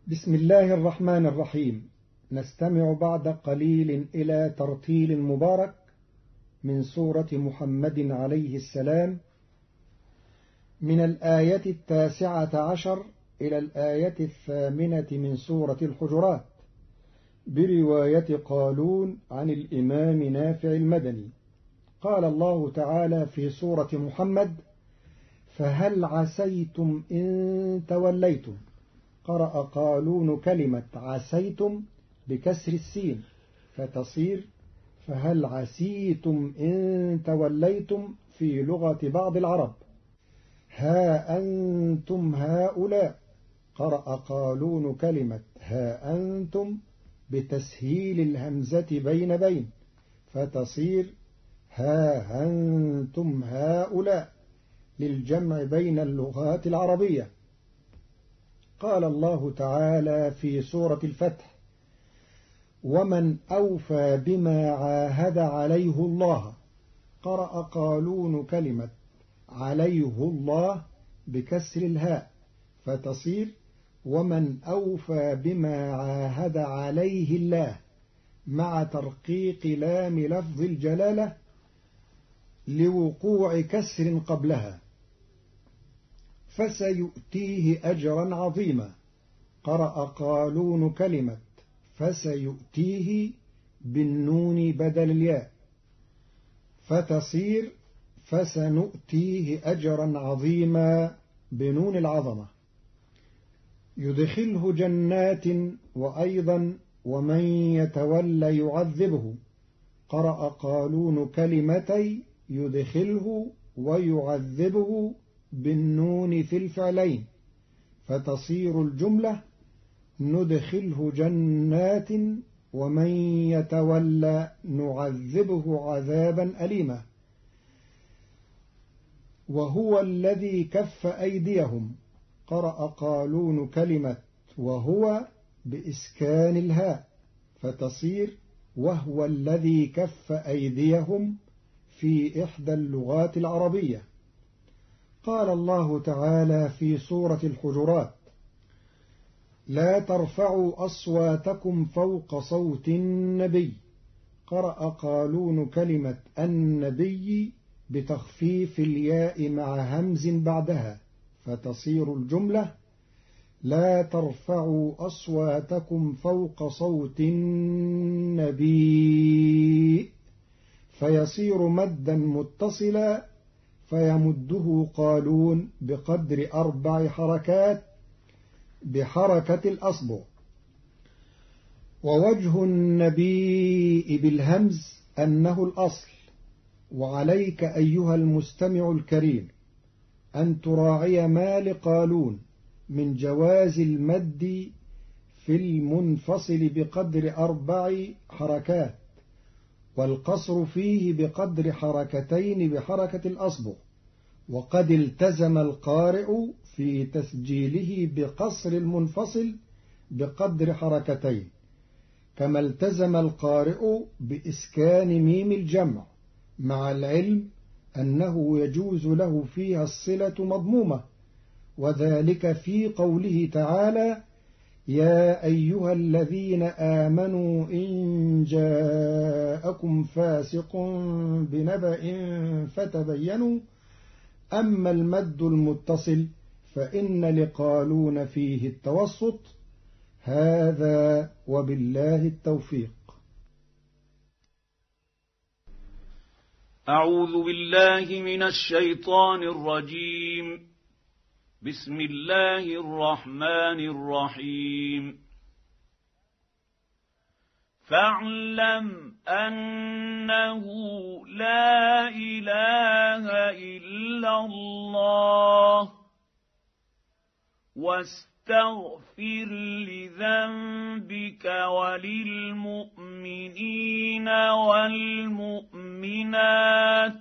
بسم الله الرحمن الرحيم. نستمع بعد قليل إلى ترتيل مبارك من سورة محمد عليه السلام من الآية 19 إلى الآية 8 من سورة الحجرات برواية قالون عن الإمام نافع المدني. قال الله تعالى في سورة محمد: فهل عسيتم إن توليتم. قرأ قالون كلمة عسيتم بكسر السين فتصير فهل عسيتم إن توليتم في لغة بعض العرب. ها أنتم هؤلاء قرأ قالون كلمة ها أنتم بتسهيل الهمزة بين فتصير ها أنتم هؤلاء للجمع بين اللغات العربية. قال الله تعالى في سورة الفتح: ومن أوفى بما عاهد عليه الله. قرأ قالون كلمة عليه الله بكسر الهاء فتصير ومن أوفى بما عاهد عليه الله مع ترقيق لام لفظ الجلالة لوقوع كسر قبلها فسيؤتيه أجرا عظيما. قرأ قالون كلمة فسيؤتيه بالنون بدل الياء فتصير فسنؤتيه أجرا عظيما بنون العظمة. يدخله جنات وأيضا ومن يتولى يعذبه. قرأ قالون كلمتي يدخله ويعذبه بالنون في الفعلين فتصير الجملة ندخله جنات ومن يتولى نعذبه عذابا أليما. وهو الذي كف أيديهم. قرأ قالون كلمة وهو بإسكان الهاء فتصير وهو الذي كف أيديهم في إحدى اللغات العربية. قال الله تعالى في سورة الحجرات: لا ترفعوا أصواتكم فوق صوت النبي. قرأ قالون كلمة النبي بتخفيف الياء مع همز بعدها فتصير الجملة لا ترفعوا أصواتكم فوق صوت النبي فيصير مدا متصلا فيمده قالون بقدر 4 حركات بحركة الأصبع. ووجه النبي بالهمز أنه الأصل. وعليك أيها المستمع الكريم أن تراعي ما لقالون من جواز المد في المنفصل بقدر 4 حركات والقصر فيه بقدر 2 حركتين بحركة الأصبع. وقد التزم القارئ في تسجيله بقصر المنفصل بقدر 2 حركتين كما التزم القارئ بإسكان ميم الجمع مع العلم أنه يجوز له فيها الصلة مضمومة وذلك في قوله تعالى: يا أيها الذين آمنوا إن جاءكم فاسق بنبأ فتبينوا. أما المد المتصل فإن لقالون فيه التوسط. هذا وبالله التوفيق. أعوذ بالله من الشيطان الرجيم. بسم الله الرحمن الرحيم. فاعلم أنه لا إله إلا الله واستغفر لذنبك وللمؤمنين والمؤمنات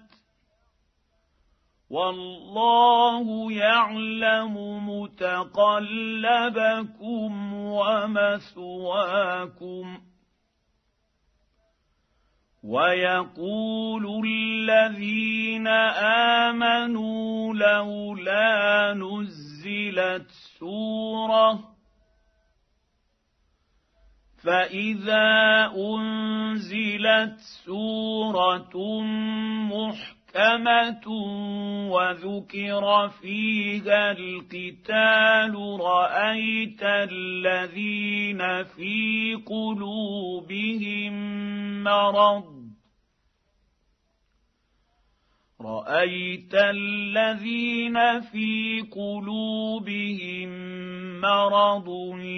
والله يعلم متقلبكم ومثواكم. ويقول الذين آمنوا لولا نزلت سورة فإذا أنزلت سورة محكمة وذكر فيها القتال رأيت الذين في قلوبهم مرض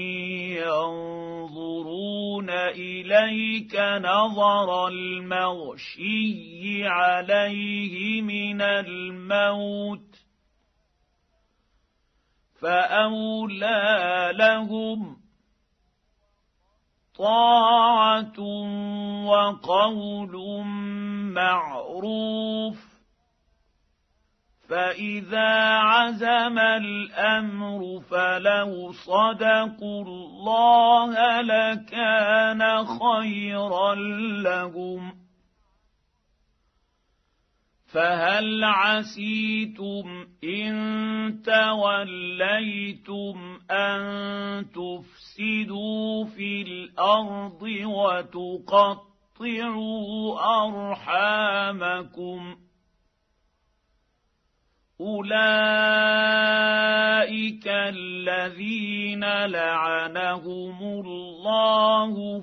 ينظرون إليك نظر المغشي عليه من الموت فأولى لهم طاعة وقول معروف فإذا عزم الأمر فلو صدقوا الله لكان خيرا لهم فهل عسيتم إن توليتم أن تفسدوا في الأرض وتقطعوا أرحامكم أولئك الذين لعنهم الله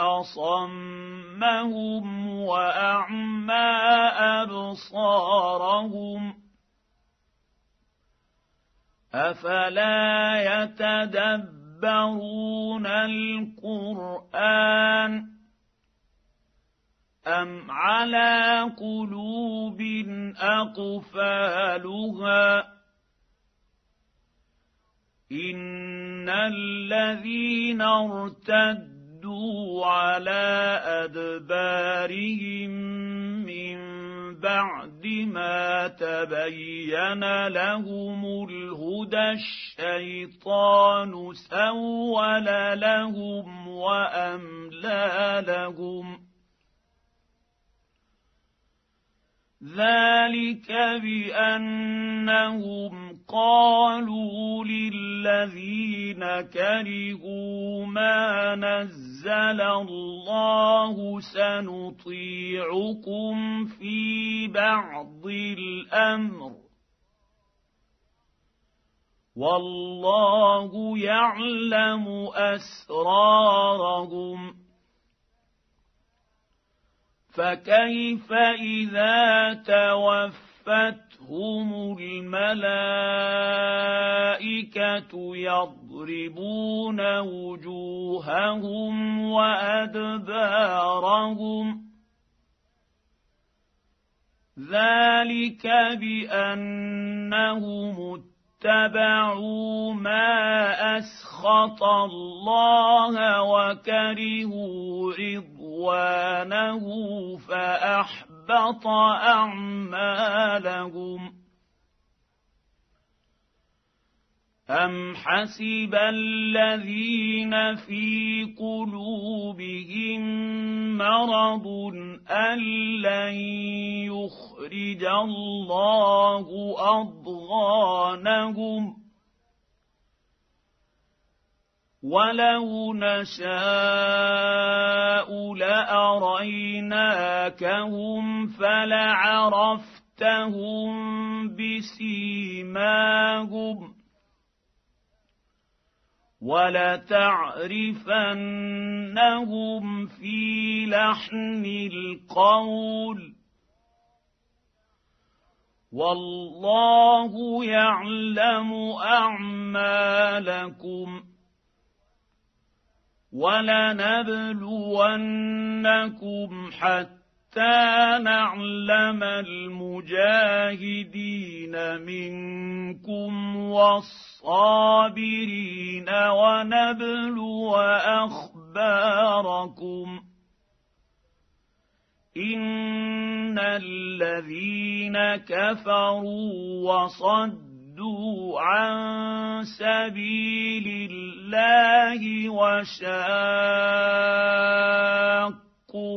فأصمهم وأعمى أبصارهم أفلا يتدبرون القرآن أم على قلوب أقفالها إن الذين ارتدوا على أدبارهم من بعد ما تبين لهم الهدى الشيطان سول لهم وأملى لهم ذلك بأنهم قالوا للذين كرهوا ما نزل الله سنطيعكم في بعض الأمر والله يعلم أسرارهم فكيف إذا توفتهم الملائكة يضربون وجوههم وأدبارهم ذلك بأنهم اتبعوا ما أسخط الله وكرهوا رضوانه فأحبط أعمالهم أم حسب الذين في قلوبهم مرض أن لن يخرج الله أضغانهم ولو نشاء لأريناكهم فلعرفتهم بسيماهم ولتعرفنهم في لحن القول والله يعلم أعمالكم ولنبلونكم حتى نعلم المجاهدين منكم والصابرين ونبلو أخباركم إن الذين كفروا وصدوا عن سبيل الله وشاقوا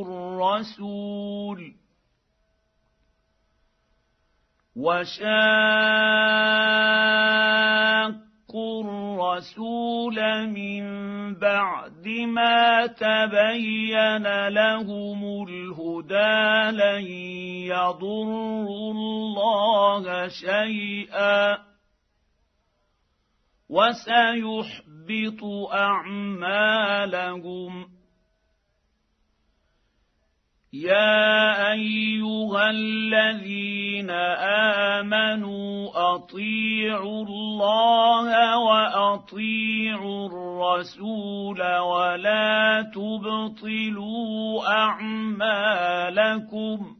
الرسول من بعد ما تبين لهم الهدى لن يضروا الله شيئا وسيحبط أعمالهم. يا أيها الذين آمنوا أطيعوا الله وأطيعوا الرسول ولا تبطلوا أعمالكم.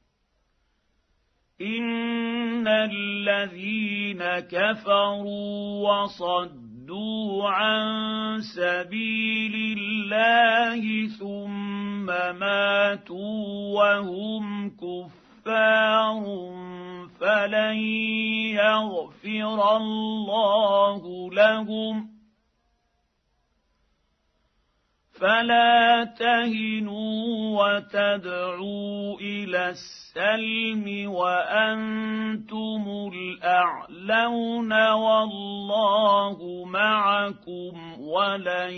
إن الذين كفروا وصدوا عن سبيل الله ثم ماتوا وهم كفار فلن يغفر الله لهم. فلا تهنوا وتدعوا إلى السلم وأنتم الأعلون والله معكم ولن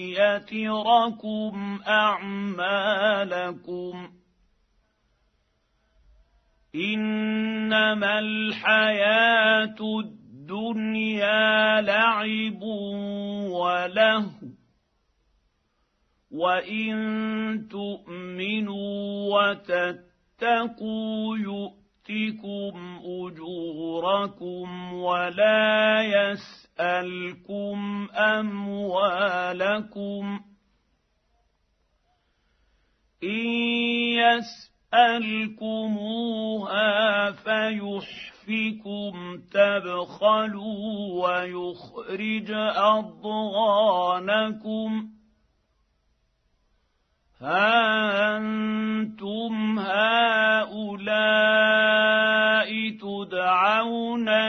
يتركم أعمالكم. إنما الحياة الدنيا لعب ولهو وإن تؤمنوا وتتقوا يؤتكم أجوركم ولا يسألكم أموالكم. إن يسألكموها فيحفكم تبخلوا ويخرج أضغانكم. ها أنتم هؤلاء تدعون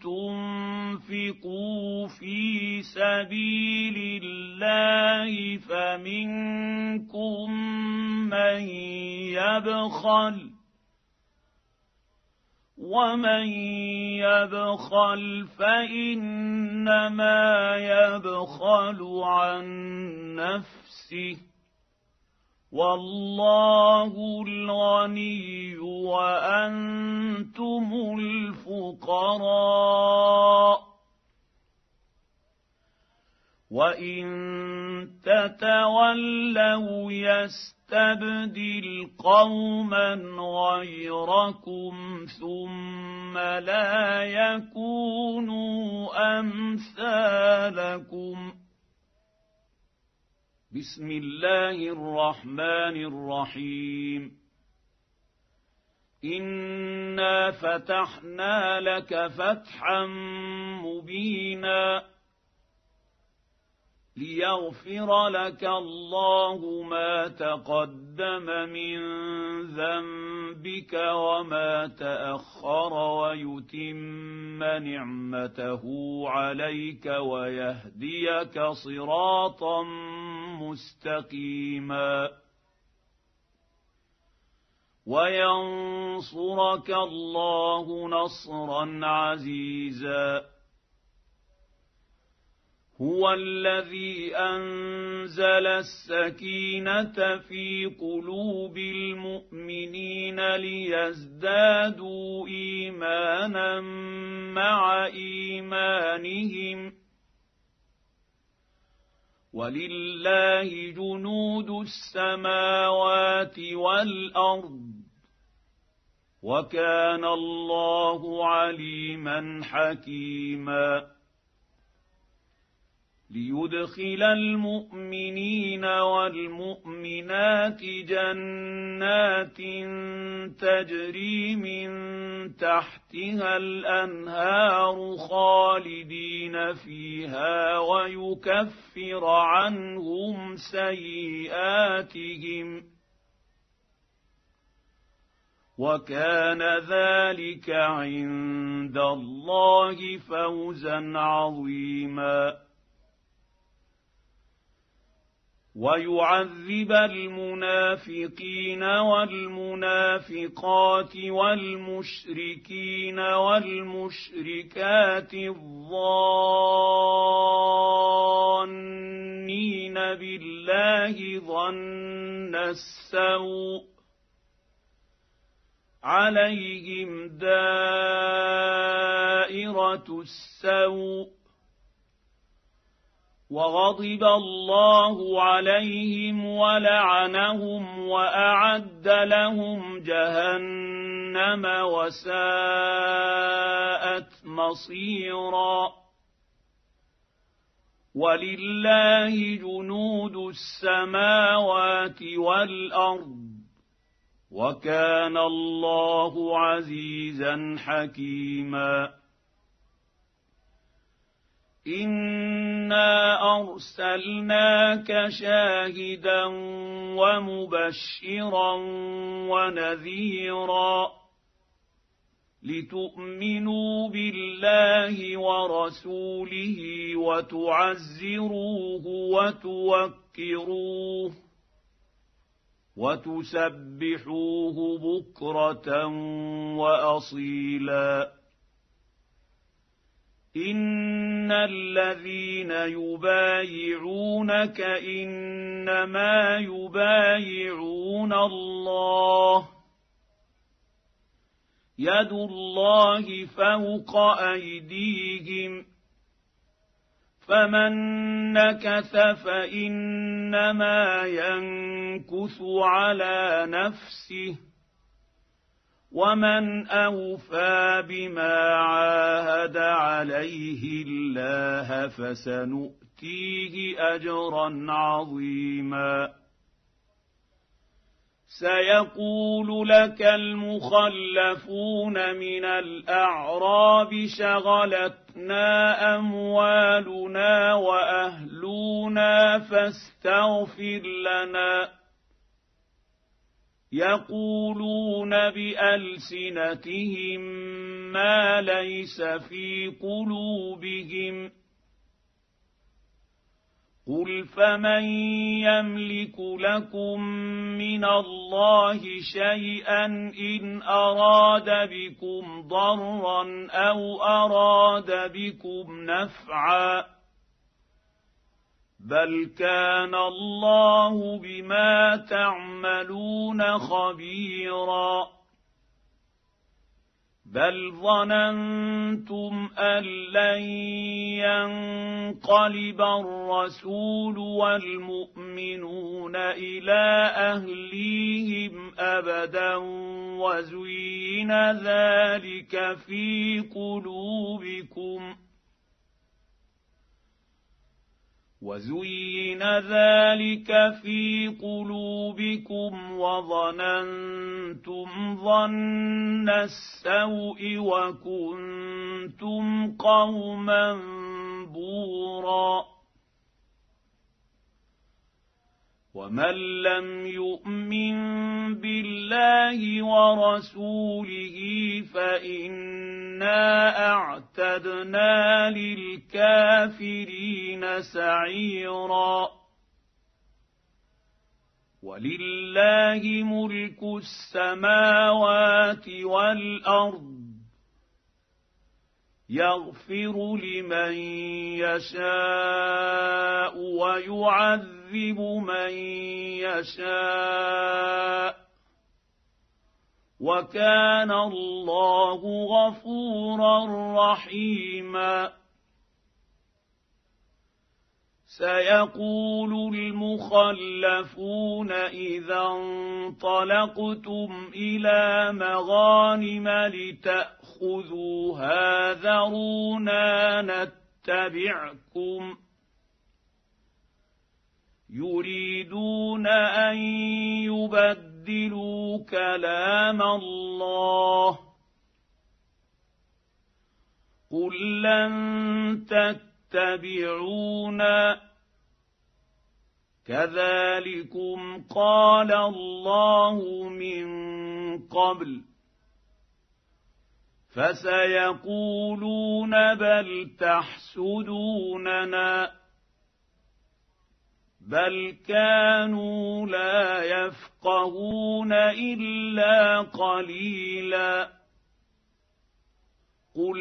لتنفقوا في سبيل الله فمنكم من يبخل ومن يبخل فإنما يبخل عن نفسه والله الغني وأنتم الفقراء. وإن تتولوا يستبدل قوما غيركم ثم لا يكونوا أمثالكم. بسم الله الرحمن الرحيم. إنا فتحنا لك فتحا مبينا ليغفر لك الله ما تقدم من ذنبك وما تأخر ويتم نعمته عليك ويهديك صراطا مستقيما وينصرك الله نصرا عزيزا. هو الذي أنزل السكينة في قلوب المؤمنين ليزدادوا إيمانا مع إيمانهم ولله جنود السماوات والأرض وكان الله عليما حكيما. ليدخل المؤمنين والمؤمنات جنات تجري من تحتها الأنهار خالدين فيها ويكفر عنهم سيئاتهم وكان ذلك عند الله فوزا عظيما. ويعذب المنافقين والمنافقات والمشركين والمشركات الظانين بالله ظن السوء عليهم دائرة السوء وغضب الله عليهم ولعنهم وأعد لهم جهنم وساءت مصيرا ولله جنود السماوات والأرض وكان الله عزيزا حكيما إنا أرسلناك شاهدا ومبشرا ونذيرا لتؤمنوا بالله ورسوله وتعزروه وتوكروه وتسبحوه بكرة وأصيلا إن الذين يبايعونك إنما يبايعون الله يد الله فوق أيديهم فمن نكث فإنما ينكث على نفسه ومن أوفى بما عاهد عليه الله فسنؤتيه أجرا عظيما سيقول لك المخلفون من الأعراب شغلتنا أموالنا وأهلنا فاستغفر لنا يقولون بألسنتهم ما ليس في قلوبهم قل فمن يملك لكم من الله شيئا إن أراد بكم ضرا أو أراد بكم نفعا بل كان الله بما تعملون خبيرا بل ظننتم أن لن ينقلب الرسول والمؤمنون إلى أهليهم أبدا وزين ذلك في قلوبكم وظننتم ظن السوء وكنتم قوما بورا ومن لم يؤمن بالله ورسوله فإنا أعتدنا للكافرين سعيرا ولله ملك السماوات والأرض يغفر لمن يشاء ويعذب من يشاء وكان الله غفورا رحيما سيقول المخلفون إذا انطلقتم إلى مغانم لتأخذوها ذرونا نتبعكم يريدون أن يبدلوا كلام الله قل لن تتبعونا كذلكم قال الله من قبل فسيقولون بل تحسدوننا بل كانوا لا يفقهون إلا قليلا قل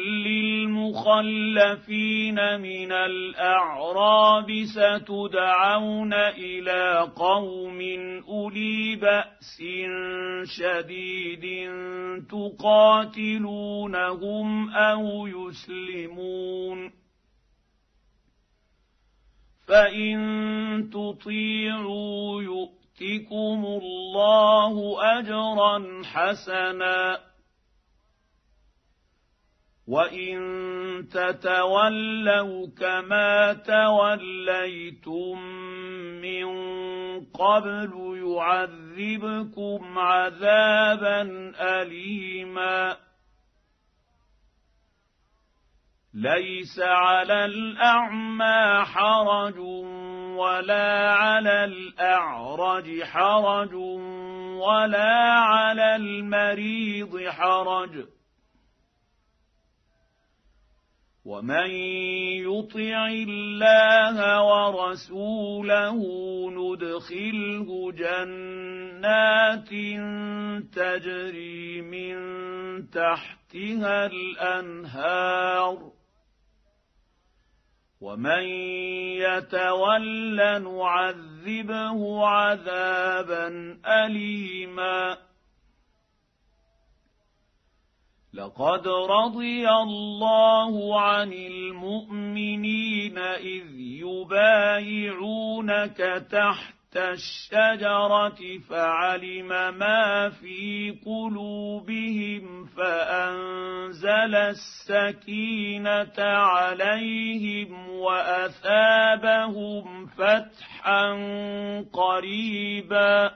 للمخلفين من الأعراب ستدعون إلى قوم أولي بأس شديد تقاتلونهم أو يسلمون فإن تطيعوا يؤتكم الله أجرا حسنا وإن تتولوا كما توليتم من قبل يعذبكم عذابا أليما ليس على الأعمى حرج ولا على الأعرج حرج ولا على المريض حرج ومن يطع الله ورسوله ندخله جنات تجري من تحتها الأنهار ومن يتول نعذبه عذابا أليما لقد رضي الله عن المؤمنين إذ يبايعونك تحت الشجرة فعلم ما في قلوبهم فأنزل السكينة عليهم وأثابهم فتحا قريبا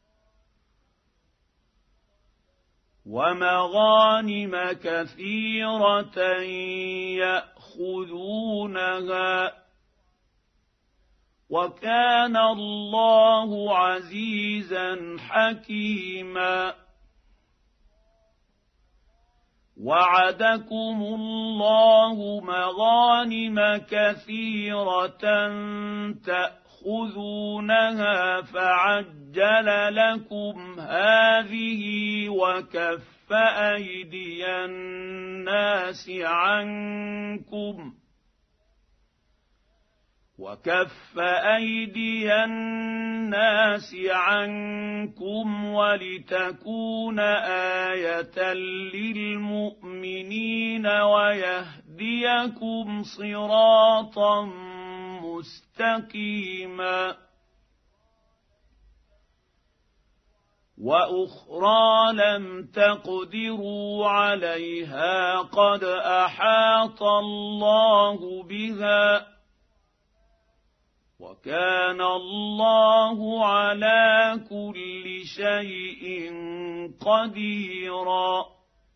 ومغانم كثيرة يأخذونها وكان الله عزيزا حكيما وعدكم الله مغانم كثيرة تأخذونها فعجل لكم هذه وكف أيدي الناس عنكم ولتكون آية للمؤمنين ويهديكم صراطا مستقيما وأخرى لم تقدروا عليها قد أحاط الله بها وكان الله على كل شيء قديرا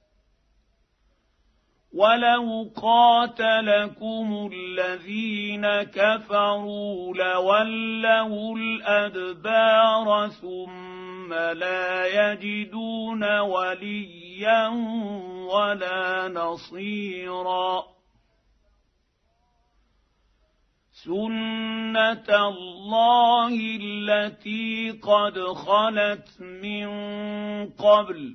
ولو قاتلكم الذين كفروا لولوا الأدبار ثم لا يجدون وليا ولا نصيرا سنة الله التي قد خلت من قبل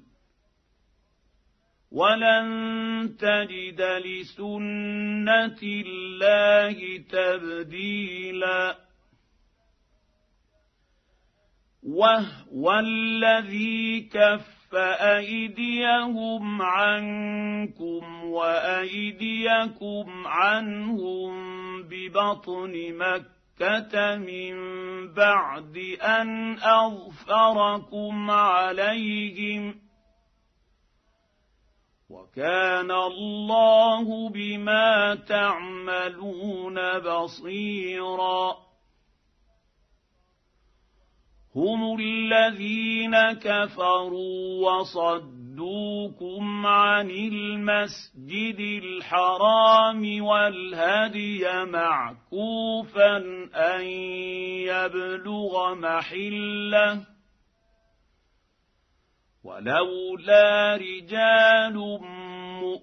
ولن تجد لسنة الله تبديلا وهو الذي كف أيديهم عنكم وأيديكم عنهم ببطن مكة من بعد أن أظفركم عليهم وكان الله بما تعملون بصيرا هم الذين كفروا وصدوكم عن المسجد الحرام والهدي معكوفا أن يبلغ محله ولولا رجال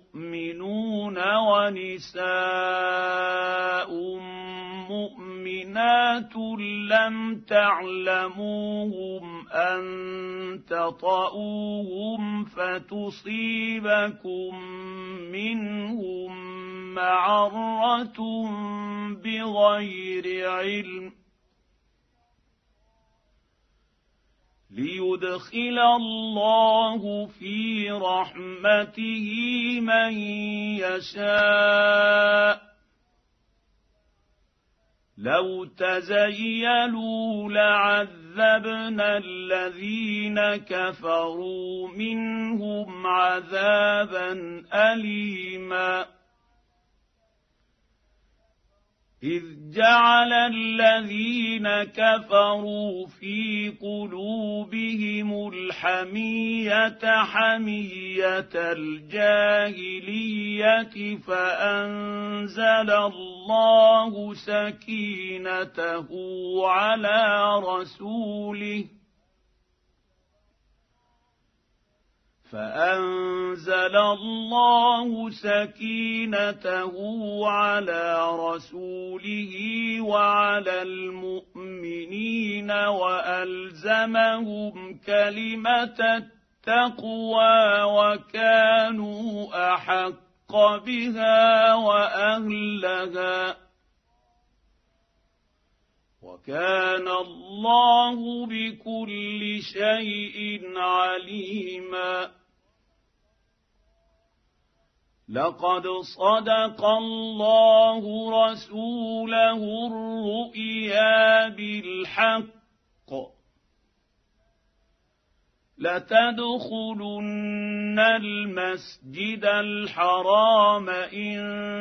مؤمنون ونساء مؤمنات مومنات لم تعلموهم أن تطؤوهم فتصيبكم منهم معرة بغير علم ليدخل الله في رحمته من يشاء لو تزيلوا لعذبنا الذين كفروا منهم عذابا أليما إذ جعل الذين كفروا في قلوبهم الحمية حمية الجاهلية فأنزل الله سكينته على رسوله وعلى المؤمنين وألزمهم كلمة التقوى وكانوا أحق بها وأهلها وكان الله بكل شيء عليما لقد صدق الله رسوله الرؤيا بالحق لتدخلن المسجد الحرام إن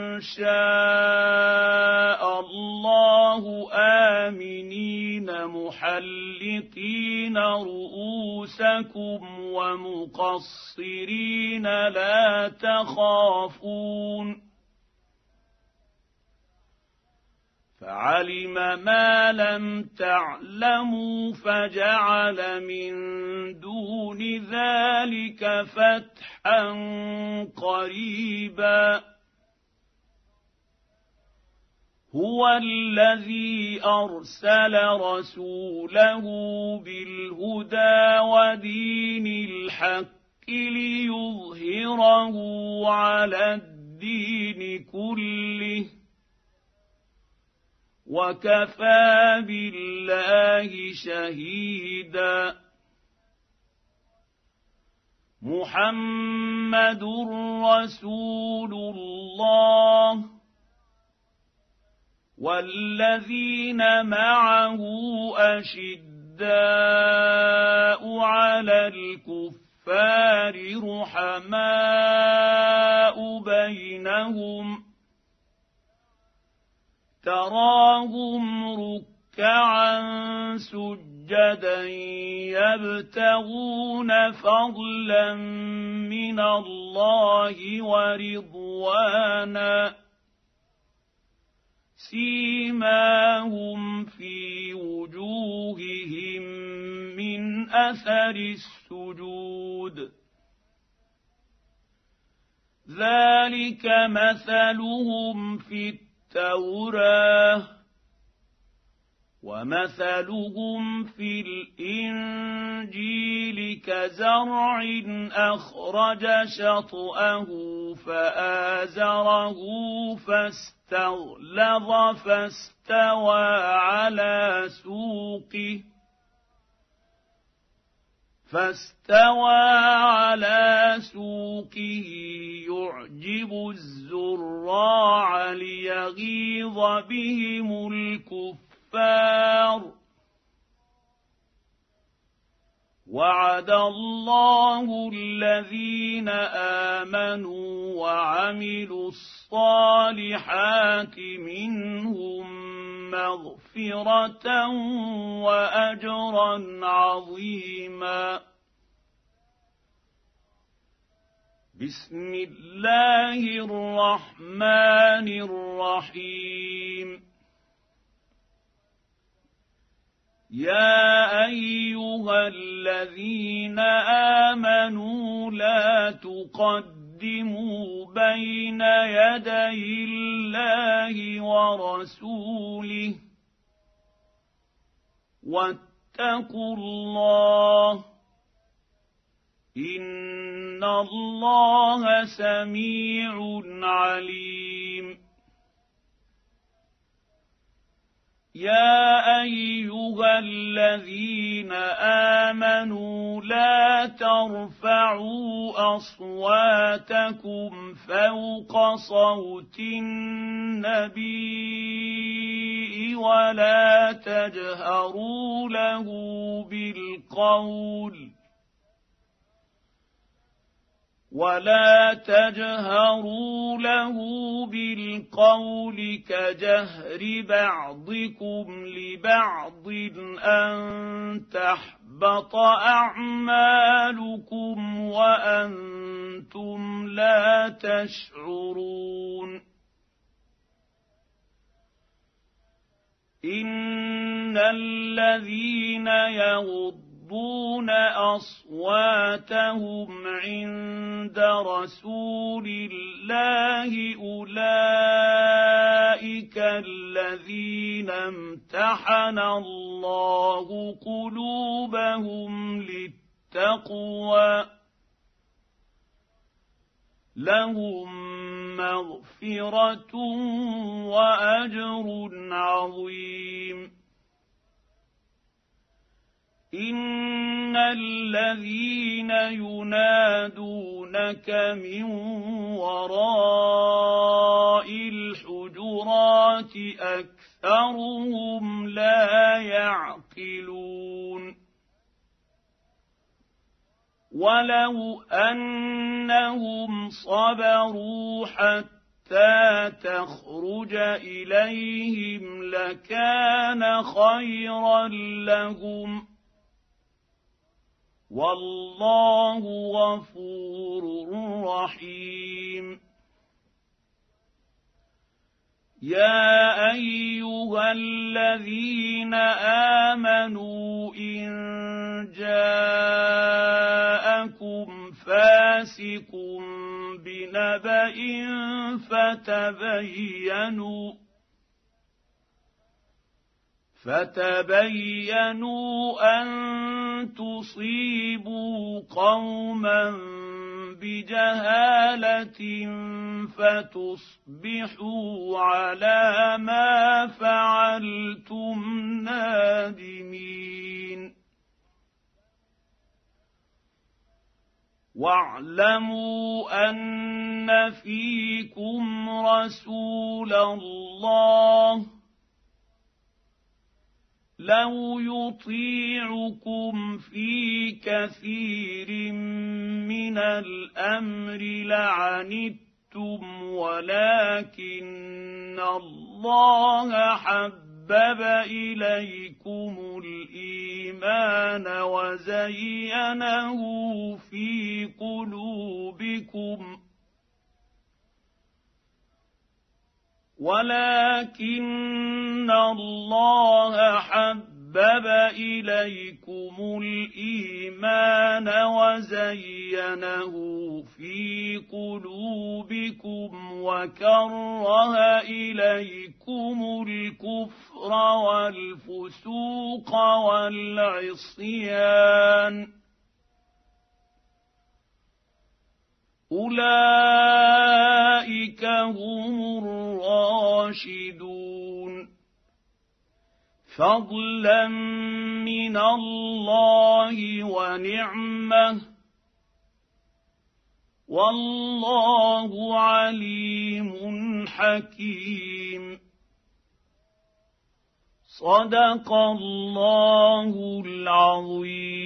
شاء الله آمنين محلقين رؤوسكم ومقصرين لا تخافون فعلم ما لم تعلموا فجعل من دون ذلك فتحا قريبا هو الذي أرسل رسوله بالهدى ودين الحق ليظهره على الدين كله وكفى بالله شهيدا محمد رسول الله والذين معه أشداء على الكفار رحماء بينهم تراهم ركعا سجدا يبتغون فضلا من الله ورضوانا سيماهم في وجوههم من أثر السجود ذلك مثلهم في التوراة ومثلهم في الإنجيل كزرع أخرج شطأه فآزره فاستغلظ فاستوى على سوقه يعجب الزراع ليغيظ بهم الكفار وعد الله الذين آمنوا وعملوا الصالحات منهم مغفرة وأجرا عظيما بسم الله الرحمن الرحيم يا أيها الذين آمنوا لا تقدموا بين يدي الله ورسوله واتقوا الله إن الله سميع عليم. يا أيها الذين آمنوا لا ترفعوا أصواتكم فوق صوت النبي ولا تجهروا له بالقول كجهر بعضكم لبعض أن تحبط أعمالكم وأنتم لا تشعرون. إن الذين يغضون أصواتهم عند رسول الله أولئك الذين امتحن الله قلوبهم للتقوى لهم مغفرة وأجر عظيم. إن الذين ينادونك من وراء الحجرات أكثرهم لا يعقلون. ولو أنهم صبروا حتى تخرج إليهم لكان خيرا لهم والله غفور رحيم. يا أيها الذين آمنوا إن جاءكم فاسق بنبأ فتبينوا أن تصيبوا قوما بجهالة فتصبحوا على ما فعلتم نادمين. واعلموا أن فيكم رسول الله لو يطيعكم في كثير من الأمر لعنتم ولكن الله حبب إليكم الإيمان وزينه في قلوبكم ولكن الله حبب إليكم الإيمان وزينه في قلوبكم وكره إليكم الكفر والفسوق والعصيان أولئك هم الراشدون فضلا من الله ونعمة والله عليم حكيم. صدق الله العظيم.